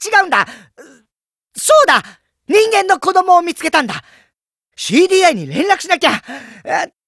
違うんだ。そうだ、人間の子供を見つけたんだ。CDI に連絡しなきゃ。